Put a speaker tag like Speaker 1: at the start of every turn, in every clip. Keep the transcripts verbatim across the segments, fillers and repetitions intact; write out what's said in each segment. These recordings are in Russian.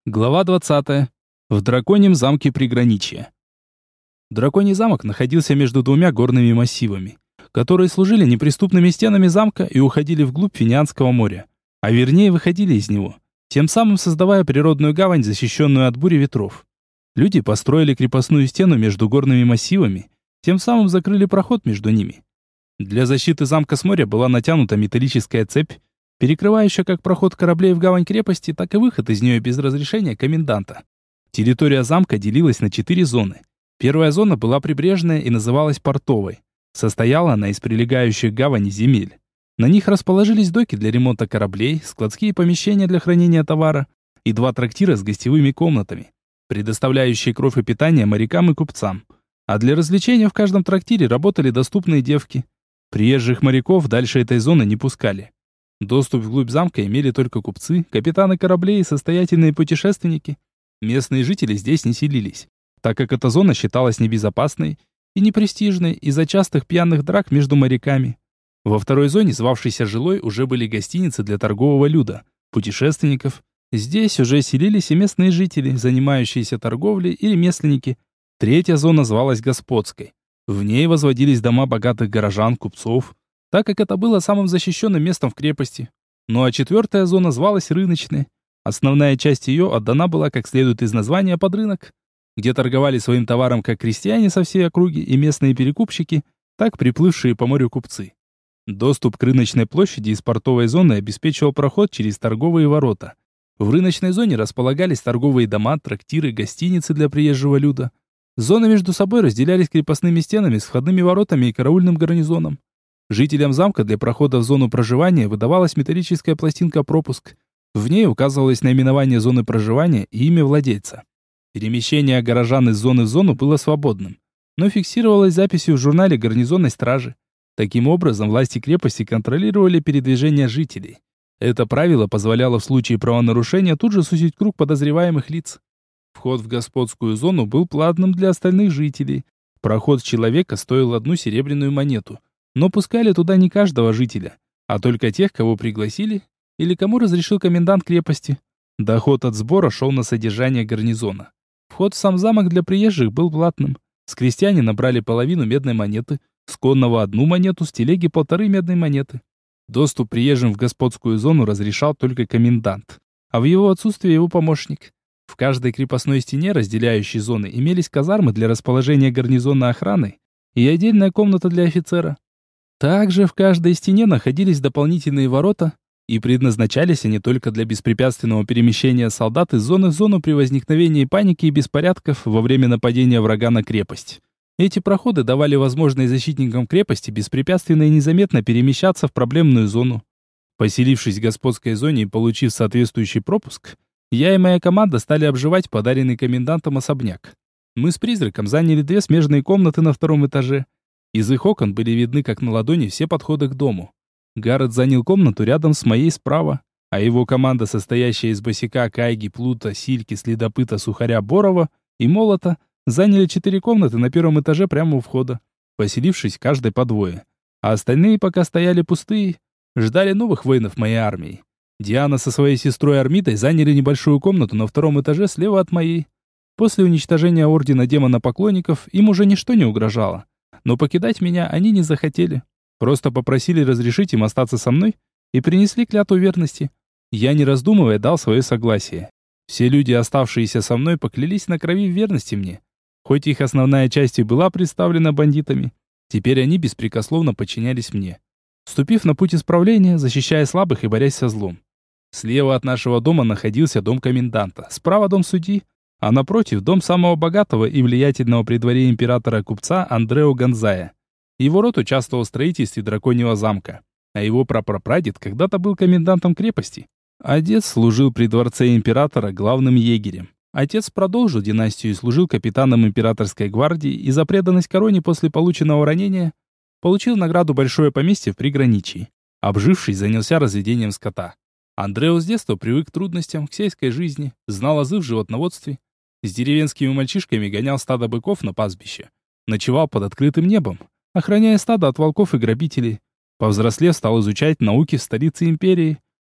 Speaker 1: Глава двадцатая. В драконьем замке приграничья. Драконий замок находился между двумя горными массивами, которые служили неприступными стенами замка и уходили вглубь Финианского моря, а вернее выходили из него, тем самым создавая природную гавань, защищенную от бури ветров. Люди построили крепостную стену между горными массивами, тем самым закрыли проход между ними. Для защиты замка с моря была натянута металлическая цепь, перекрывающая как проход кораблей в гавань крепости, так и выход из нее без разрешения коменданта. Территория замка делилась на четыре зоны. Первая зона была прибрежная и называлась портовой. Состояла она из прилегающих к гавани земель. На них расположились доки для ремонта кораблей, складские помещения для хранения товара и два трактира с гостевыми комнатами, предоставляющие кров и питание морякам и купцам. А для развлечения в каждом трактире работали доступные девки. Приезжих моряков дальше этой зоны не пускали. Доступ вглубь замка имели только купцы, капитаны кораблей и состоятельные путешественники. Местные жители здесь не селились, так как эта зона считалась небезопасной и непрестижной из-за частых пьяных драк между моряками. Во второй зоне, звавшейся жилой, уже были гостиницы для торгового люда, путешественников. Здесь уже селились и местные жители, занимающиеся торговлей и ремесленники. Третья зона звалась господской. В ней возводились дома богатых горожан, купцов, так как это было самым защищенным местом в крепости. Ну а четвертая зона звалась рыночной. Основная часть ее отдана была, как следует из названия, под рынок, где торговали своим товаром как крестьяне со всей округи и местные перекупщики, так приплывшие по морю купцы. Доступ к рыночной площади из портовой зоны обеспечивал проход через торговые ворота. В рыночной зоне располагались торговые дома, трактиры, гостиницы для приезжего люда. Зоны между собой разделялись крепостными стенами с входными воротами и караульным гарнизоном. Жителям замка для прохода в зону проживания выдавалась металлическая пластинка-пропуск. В ней указывалось наименование зоны проживания и имя владельца. Перемещение горожан из зоны в зону было свободным, но фиксировалось записью в журнале гарнизонной стражи. Таким образом, власти крепости контролировали передвижение жителей. Это правило позволяло в случае правонарушения тут же сузить круг подозреваемых лиц. Вход в господскую зону был платным для остальных жителей. Проход человека стоил одну серебряную монету. Но пускали туда не каждого жителя, а только тех, кого пригласили или кому разрешил комендант крепости. Доход от сбора шел на содержание гарнизона. Вход в сам замок для приезжих был платным. С крестьянина брали половину медной монеты, с конного одну монету, с телеги полторы медной монеты. Доступ приезжим в господскую зону разрешал только комендант, а в его отсутствие его помощник. В каждой крепостной стене, разделяющей зоны, имелись казармы для расположения гарнизонной охраны и отдельная комната для офицера. Также в каждой стене находились дополнительные ворота, и предназначались они только для беспрепятственного перемещения солдат из зоны в зону при возникновении паники и беспорядков во время нападения врага на крепость. Эти проходы давали возможность защитникам крепости беспрепятственно и незаметно перемещаться в проблемную зону. Поселившись в господской зоне и получив соответствующий пропуск, я и моя команда стали обживать подаренный комендантом особняк. Мы с призраком заняли две смежные комнаты на втором этаже. Из их окон были видны как на ладони все подходы к дому. Гаррет занял комнату рядом с моей справа, а его команда, состоящая из босяка, кайги, плута, сильки, следопыта, сухаря, борова и молота, заняли четыре комнаты на первом этаже прямо у входа, поселившись каждой по двое. А остальные пока стояли пустые, ждали новых воинов моей армии. Диана со своей сестрой Армидой заняли небольшую комнату на втором этаже слева от моей. После уничтожения ордена демона-поклонников им уже ничто не угрожало. Но покидать меня они не захотели. Просто попросили разрешить им остаться со мной и принесли клятву верности. Я, не раздумывая, дал свое согласие. Все люди, оставшиеся со мной, поклялись на крови в верности мне. Хоть их основная часть и была представлена бандитами, теперь они беспрекословно подчинялись мне, вступив на путь исправления, защищая слабых и борясь со злом. Слева от нашего дома находился дом коменданта, справа дом судьи, а напротив дом самого богатого и влиятельного при дворе императора купца Андрео Гонзая. Его род участвовал в строительстве драконьего замка, а его прапрапрадед когда-то был комендантом крепости. Отец служил при дворце императора главным егерем. Отец продолжил династию и служил капитаном императорской гвардии и за преданность короне после полученного ранения получил награду большое поместье в приграничье. Обжившись, занялся разведением скота. Андрео с детства привык к трудностям, к сельской жизни, знал азы в животноводстве. С деревенскими мальчишками гонял стадо быков на пастбище. Ночевал под открытым небом, охраняя стадо от волков и грабителей. Повзрослев, стал изучать науки в столице империи.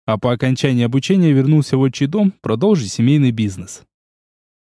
Speaker 1: а по окончании обучения вернулся в отчий дом продолжить семейный бизнес.